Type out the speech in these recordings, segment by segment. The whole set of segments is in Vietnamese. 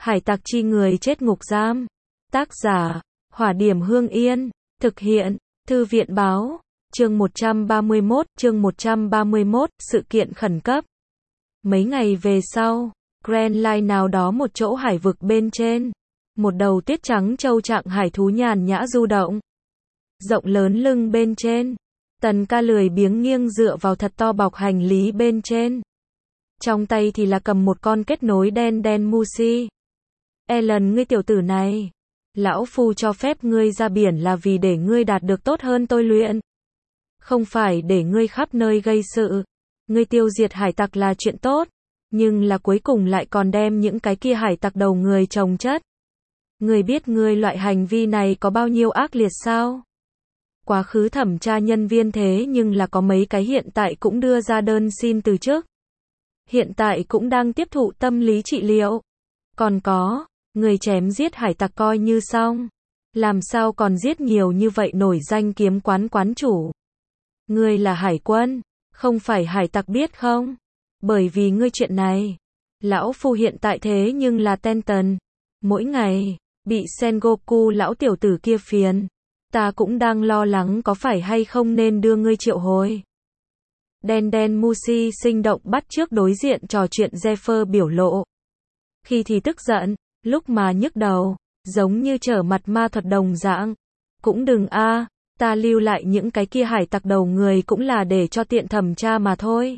Hải tặc chi người chết ngục giam. Tác giả, Hỏa Điểm Hương Yên. Thực hiện, Thư viện Báo. Chương 131, sự kiện khẩn cấp. Mấy ngày về sau, Grand Line nào đó một chỗ hải vực bên trên. Một đầu tuyết trắng châu trạng hải thú nhàn nhã du động. Rộng lớn lưng bên trên. Tần Ca lười biếng nghiêng dựa vào thật to bọc hành lý bên trên. Trong tay thì là cầm một con kết nối đen đen Musi. Ellen, ngươi tiểu tử này. Lão Phu cho phép ngươi ra biển là vì để ngươi đạt được tốt hơn tôi luyện. Không phải để ngươi khắp nơi gây sự. Ngươi tiêu diệt hải tặc là chuyện tốt. Nhưng là cuối cùng lại còn đem những cái kia hải tặc đầu người chồng chất. Ngươi biết ngươi loại hành vi này có bao nhiêu ác liệt sao? Quá khứ thẩm tra nhân viên thế nhưng là có mấy cái hiện tại cũng đưa ra đơn xin từ chức. Hiện tại cũng đang tiếp thụ tâm lý trị liệu. Còn có, người chém giết hải tặc coi như xong. Làm sao còn giết nhiều như vậy nổi danh kiếm quán quán chủ. Ngươi là hải quân, không phải hải tặc biết không? Bởi vì ngươi chuyện này, lão Phu hiện tại thế nhưng là Tenton. Mỗi ngày, bị Sengoku lão tiểu tử kia phiền. Ta cũng đang lo lắng có phải hay không nên đưa ngươi triệu hồi. Đen đen Musi sinh động bắt chước đối diện trò chuyện Zephyr biểu lộ. Khi thì tức giận, lúc mà nhức đầu, giống như trở mặt ma thuật đồng dạng. Cũng đừng a, ta lưu lại những cái kia hải tặc đầu người cũng là để cho tiện thẩm tra mà thôi.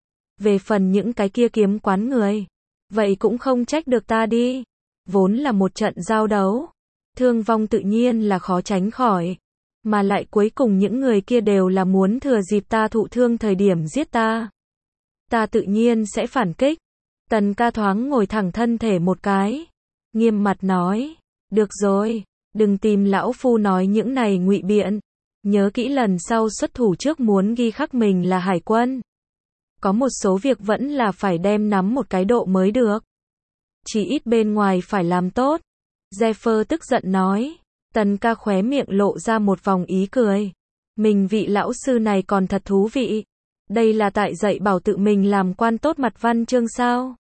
Về phần những cái kia kiếm quán người, vậy cũng không trách được ta đi. Vốn là một trận giao đấu. Thương vong tự nhiên là khó tránh khỏi. Mà lại cuối cùng những người kia đều là muốn thừa dịp ta thụ thương thời điểm giết ta. Ta tự nhiên sẽ phản kích. Tần Ca thoáng ngồi thẳng thân thể một cái. Nghiêm mặt nói. Được rồi, đừng tìm lão Phu nói những này ngụy biện. Nhớ kỹ lần sau xuất thủ trước muốn ghi khắc mình là hải quân. Có một số việc vẫn là phải đem nắm một cái độ mới được. Chỉ ít bên ngoài phải làm tốt. Zephyr tức giận nói. Tần Ca khóe miệng lộ ra một vòng ý cười. Mình vị lão sư này còn thật thú vị. Đây là tại dạy bảo tự mình làm quan tốt mặt văn chương sao?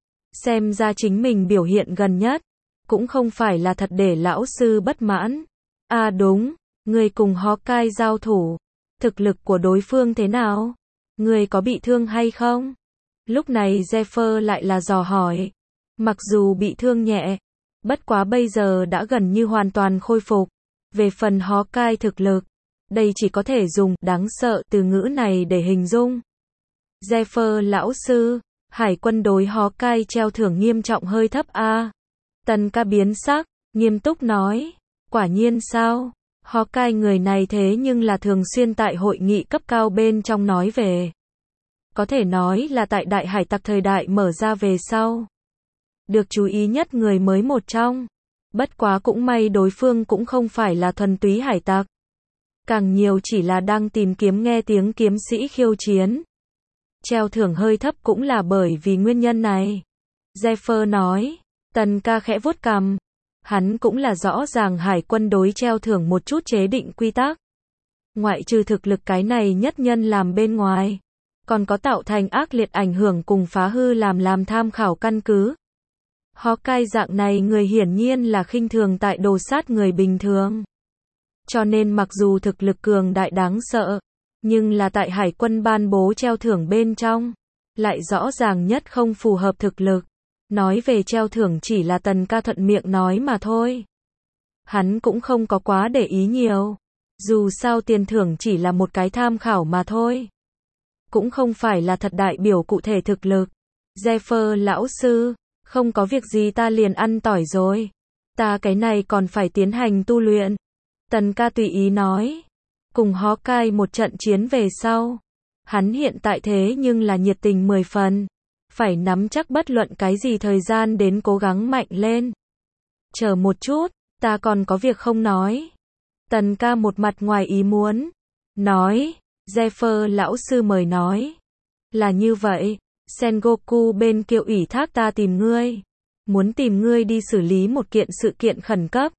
Xem ra chính mình biểu hiện gần nhất. Cũng không phải là thật để lão sư bất mãn. À đúng, người cùng Hawkeye giao thủ. Thực lực của đối phương thế nào? Người có bị thương hay không? Lúc này Zephyr lại là dò hỏi. Mặc dù bị thương nhẹ, bất quá bây giờ đã gần như hoàn toàn khôi phục. Về phần Hawkeye thực lực, đây chỉ có thể dùng đáng sợ từ ngữ này để hình dung. Zephyr lão sư, hải quân đối Hawkeye treo thưởng nghiêm trọng hơi thấp a. Tần Ca biến sắc, nghiêm túc nói. Quả nhiên sao? Hawkeye người này thế nhưng là thường xuyên tại hội nghị cấp cao bên trong nói về. Có thể nói là tại đại hải tặc thời đại mở ra về sau. Được chú ý nhất người mới một trong. Bất quá cũng may đối phương cũng không phải là thuần túy hải tặc. Càng nhiều chỉ là đang tìm kiếm nghe tiếng kiếm sĩ khiêu chiến. Treo thưởng hơi thấp cũng là bởi vì nguyên nhân này. Zephyr nói. Tần Ca khẽ vuốt cằm. Hắn cũng là rõ ràng hải quân đối treo thưởng một chút chế định quy tắc. Ngoại trừ thực lực cái này nhất nhân làm bên ngoài. Còn có tạo thành ác liệt ảnh hưởng cùng phá hư làm tham khảo căn cứ. Hawkeye dạng này người hiển nhiên là khinh thường tại đồ sát người bình thường. Cho nên mặc dù thực lực cường đại đáng sợ, nhưng là tại hải quân ban bố treo thưởng bên trong, lại rõ ràng nhất không phù hợp thực lực. Nói về treo thưởng chỉ là Tần Ca thuận miệng nói mà thôi. Hắn cũng không có quá để ý nhiều. Dù sao tiền thưởng chỉ là một cái tham khảo mà thôi. Cũng không phải là thật đại biểu cụ thể thực lực. Zephyr lão sư, không có việc gì ta liền ăn tỏi rồi. Ta cái này còn phải tiến hành tu luyện. Tần Ca tùy ý nói. Cùng Hawkeye một trận chiến về sau. Hắn hiện tại thế nhưng là nhiệt tình 10 phần. Phải nắm chắc bất luận cái gì thời gian đến cố gắng mạnh lên. Chờ một chút, ta còn có việc không nói. Tần Ca một mặt ngoài ý muốn. Nói, Zephyr lão sư mời nói. Là như vậy, Sengoku bên kia ủy thác ta tìm ngươi. Muốn tìm ngươi đi xử lý một kiện sự kiện khẩn cấp.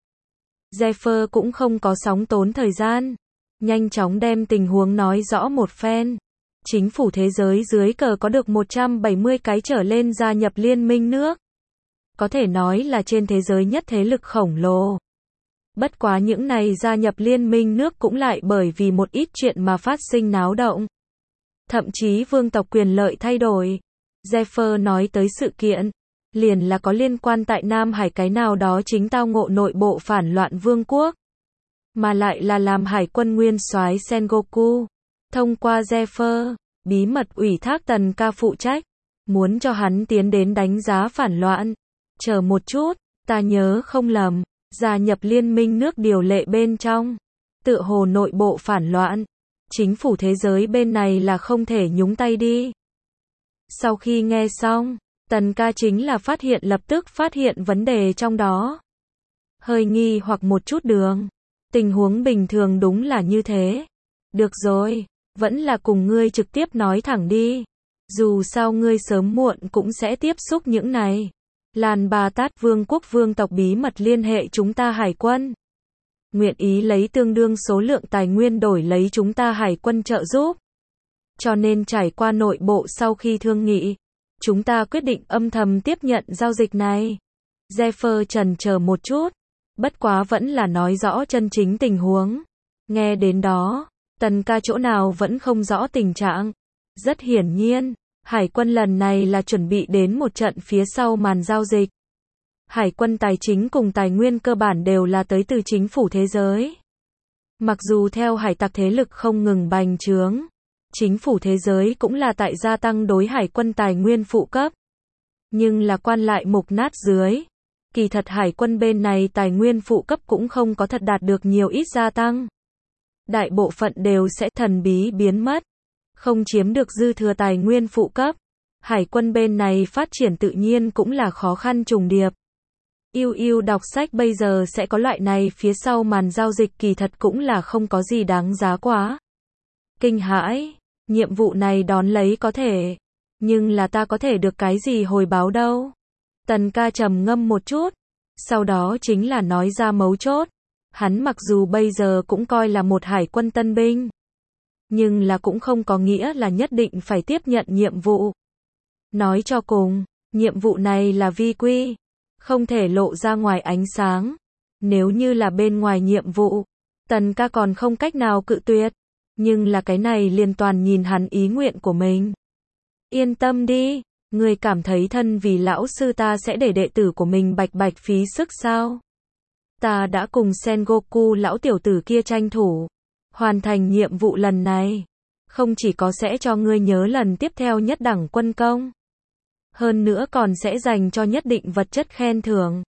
Zephyr cũng không có sóng tốn thời gian. Nhanh chóng đem tình huống nói rõ một phen. Chính phủ thế giới dưới cờ có được 170 cái trở lên gia nhập liên minh nước. có thể nói là trên thế giới nhất thế lực khổng lồ. Bất quá những này gia nhập liên minh nước cũng lại bởi vì một ít chuyện mà phát sinh náo động. Thậm chí vương tộc quyền lợi thay đổi. Zephyr nói tới sự kiện, liền là có liên quan tại Nam Hải cái nào đó chính tao ngộ nội bộ phản loạn vương quốc. Mà lại là làm hải quân nguyên soái Sengoku. Thông qua Zephyr, bí mật ủy thác Tần Ca phụ trách, muốn cho hắn tiến đến đánh giá phản loạn. Chờ một chút, ta nhớ không lầm, gia nhập liên minh nước điều lệ bên trong. Tựa hồ nội bộ phản loạn. Chính phủ thế giới bên này là không thể nhúng tay đi. Sau khi nghe xong, Tần Ca chính là lập tức phát hiện vấn đề trong đó. Hơi nghi hoặc một chút đường. Tình huống bình thường đúng là như thế. Được rồi, vẫn là cùng ngươi trực tiếp nói thẳng đi. Dù sao ngươi sớm muộn cũng sẽ tiếp xúc những này. Lan Ba Tát vương quốc vương tộc bí mật liên hệ chúng ta hải quân. Nguyện ý lấy tương đương số lượng tài nguyên đổi lấy chúng ta hải quân trợ giúp. Cho nên trải qua nội bộ sau khi thương nghị, chúng ta quyết định âm thầm tiếp nhận giao dịch này. Zephyr chần chờ một chút, bất quá vẫn là nói rõ chân chính tình huống. Nghe đến đó, Tần Ca chỗ nào vẫn không rõ tình trạng. Rất hiển nhiên, hải quân lần này là chuẩn bị đến một trận phía sau màn giao dịch. Hải quân tài chính cùng tài nguyên cơ bản đều là tới từ chính phủ thế giới. Mặc dù theo hải tặc thế lực không ngừng bành trướng, chính phủ thế giới cũng là tại gia tăng đối hải quân tài nguyên phụ cấp. Nhưng là quan lại mục nát dưới. Kỳ thật hải quân bên này tài nguyên phụ cấp cũng không có thật đạt được nhiều ít gia tăng. Đại bộ phận đều sẽ thần bí biến mất. Không chiếm được dư thừa tài nguyên phụ cấp. Hải quân bên này phát triển tự nhiên cũng là khó khăn trùng điệp. Yêu đọc sách bây giờ sẽ có loại này phía sau màn giao dịch kỳ thật cũng là không có gì đáng giá quá. Kinh hãi, nhiệm vụ này đón lấy có thể, nhưng là ta có thể được cái gì hồi báo đâu. Tần Ca trầm ngâm một chút, sau đó chính là nói ra mấu chốt. Hắn mặc dù bây giờ cũng coi là một hải quân tân binh, nhưng là cũng không có nghĩa là nhất định phải tiếp nhận nhiệm vụ. Nói cho cùng, nhiệm vụ này là vi quy, không thể lộ ra ngoài ánh sáng. Nếu như là bên ngoài nhiệm vụ, Tần Ca còn không cách nào cự tuyệt, nhưng là cái này liền toàn nhìn hắn ý nguyện của mình. Yên tâm đi, ngươi cảm thấy thân vì lão sư ta sẽ để đệ tử của mình bạch phí sức sao? Ta đã cùng Sengoku lão tiểu tử kia tranh thủ, hoàn thành nhiệm vụ lần này, không chỉ có sẽ cho ngươi nhớ lần tiếp theo nhất đẳng quân công, hơn nữa còn sẽ dành cho nhất định vật chất khen thưởng.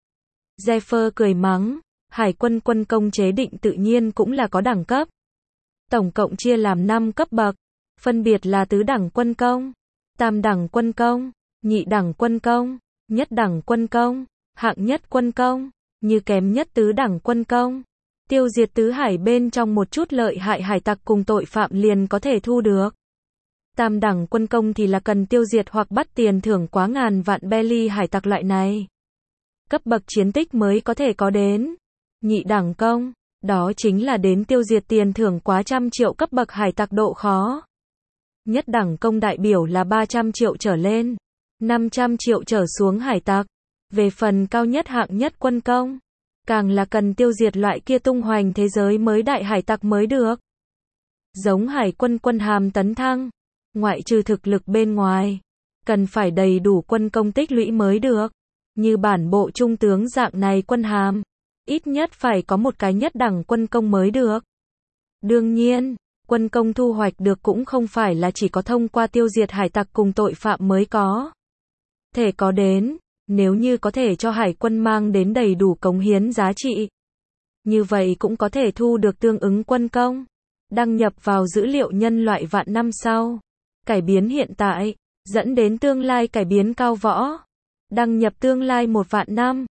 Zephyr cười mắng, hải quân quân công chế định tự nhiên cũng là có đẳng cấp. Tổng cộng chia làm 5 cấp bậc, phân biệt là tứ đẳng quân công, tam đẳng quân công, nhị đẳng quân công, nhất đẳng quân công, hạng nhất quân công, như kém nhất tứ đẳng quân công. Tiêu diệt tứ hải bên trong một chút lợi hại hải tặc cùng tội phạm liền có thể thu được. Tam đẳng quân công thì là cần tiêu diệt hoặc bắt tiền thưởng quá ngàn vạn belly hải tặc loại này. Cấp bậc chiến tích mới có thể có đến. Nhị đẳng công, đó chính là đến tiêu diệt tiền thưởng quá 100 triệu cấp bậc hải tặc độ khó. Nhất đẳng công đại biểu là 300 triệu trở lên, 500 triệu trở xuống hải tặc. Về phần cao nhất hạng nhất quân công, càng là cần tiêu diệt loại kia tung hoành thế giới mới đại hải tặc mới được. Giống hải quân quân hàm tấn thăng, ngoại trừ thực lực bên ngoài, cần phải đầy đủ quân công tích lũy mới được. Như bản bộ trung tướng dạng này quân hàm, ít nhất phải có một cái nhất đẳng quân công mới được. Đương nhiên, quân công thu hoạch được cũng không phải là chỉ có thông qua tiêu diệt hải tặc cùng tội phạm mới có thể có đến. Nếu như có thể cho hải quân mang đến đầy đủ cống hiến giá trị, như vậy cũng có thể thu được tương ứng quân công, đăng nhập vào dữ liệu nhân loại vạn năm sau, cải biến hiện tại, dẫn đến tương lai cải biến cao võ, đăng nhập tương lai 1 vạn năm.